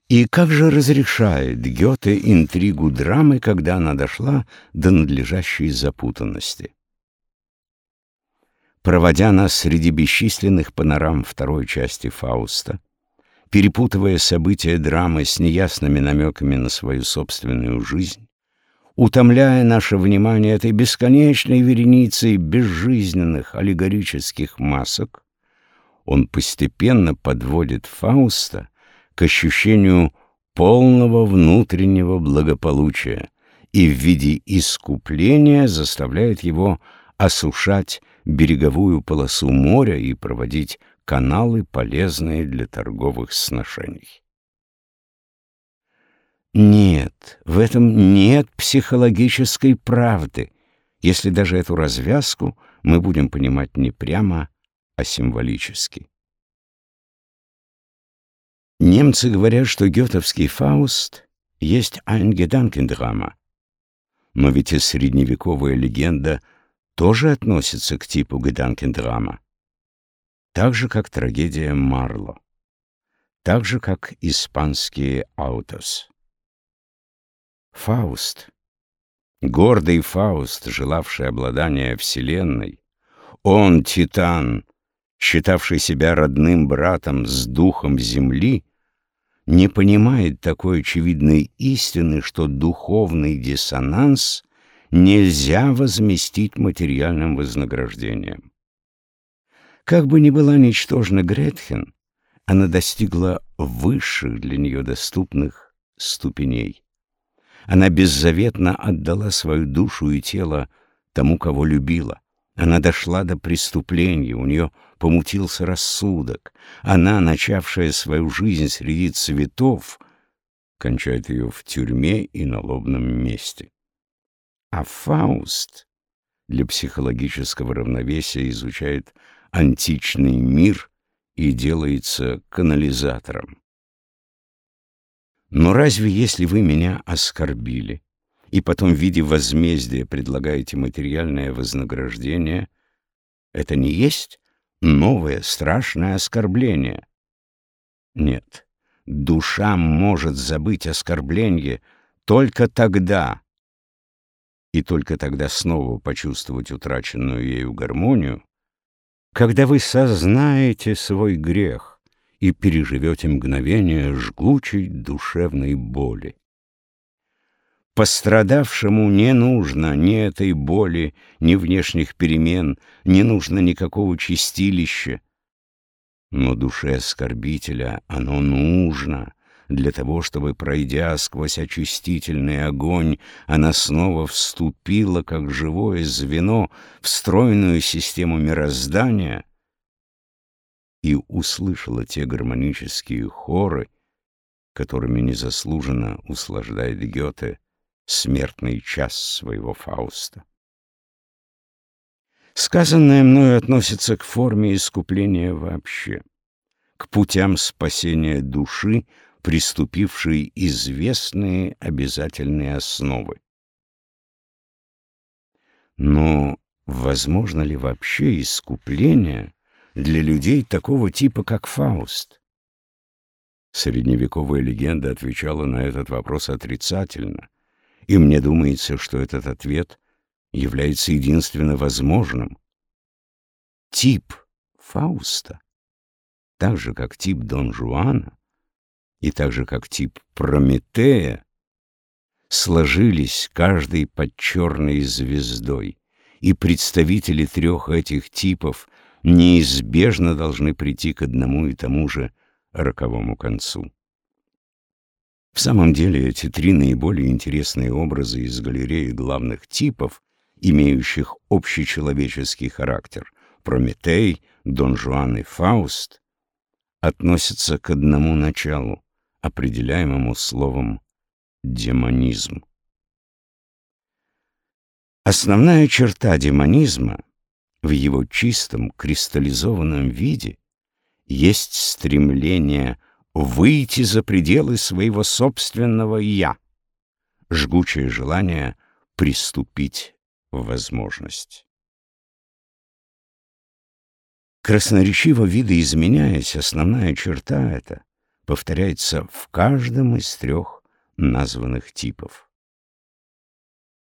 И как же разрешает Гёте интригу драмы, когда она дошла до надлежащей запутанности? Проводя нас среди бесчисленных панорам второй части «Фауста», перепутывая события драмы с неясными намеками на свою собственную жизнь, утомляя наше внимание этой бесконечной вереницей безжизненных аллегорических масок, он постепенно подводит Фауста к ощущению полного внутреннего благополучия и в виде искупления заставляет его осушать береговую полосу моря и проводить каналы, полезные для торговых сношений. Нет, в этом нет психологической правды, если даже эту развязку мы будем понимать не прямо, а символически. Немцы говорят, что гётовский «Фауст» есть ein Gedankendrama, но ведь и средневековая легенда тоже относится к типу Gedankendrama, так же, как трагедия Марло, так же, как испанские «Аутос». Фауст, гордый Фауст, желавший обладания вселенной, он, Титан, считавший себя родным братом с духом земли, не понимает такой очевидной истины, что духовный диссонанс нельзя возместить материальным вознаграждением. Как бы ни была ничтожна Гретхен, она достигла высших для нее доступных ступеней. Она беззаветно отдала свою душу и тело тому, кого любила. Она дошла до преступления, у нее помутился рассудок. Она, начавшая свою жизнь среди цветов, кончает ее в тюрьме и на лобном месте. А Фауст для психологического равновесия изучает античный мир и делается канализатором. Но разве если вы меня оскорбили, и потом в виде возмездия предлагаете материальное вознаграждение, это не есть новое страшное оскорбление? Нет, душа может забыть оскорбление только тогда, и только тогда снова почувствовать утраченную ею гармонию, когда вы сознаете свой грех и переживете мгновение жгучей душевной боли. Пострадавшему не нужно ни этой боли, ни внешних перемен, не нужно никакого чистилища. Но душе оскорбителя оно нужно для того, чтобы, пройдя сквозь очистительный огонь, она снова вступила, как живое звено, в стройную систему мироздания и услышала те гармонические хоры, которыми незаслуженно услаждает Гёте смертный час своего Фауста. Сказанное мною относится к форме искупления вообще, к путям спасения души, приступившей известные обязательные основы. Но возможно ли вообще искупление для людей такого типа, как Фауст? Средневековая легенда отвечала на этот вопрос отрицательно, и мне думается, что этот ответ является единственно возможным. Тип Фауста, так же как тип Дон Жуана и так же как тип Прометея, сложились каждый под черной звездой, и представители трех этих типов неизбежно должны прийти к одному и тому же роковому концу. В самом деле, эти три наиболее интересные образа из галереи главных типов, имеющих общечеловеческий характер — Прометей, Дон Жуан и Фауст — относятся к одному началу, определяемому словом демонизм. Основная черта демонизма в его чистом кристаллизованном виде есть стремление выйти за пределы своего собственного «я», жгучее желание приступить в возможность. Красноречиво видоизменяясь, основная черта эта повторяется в каждом из трех названных типов.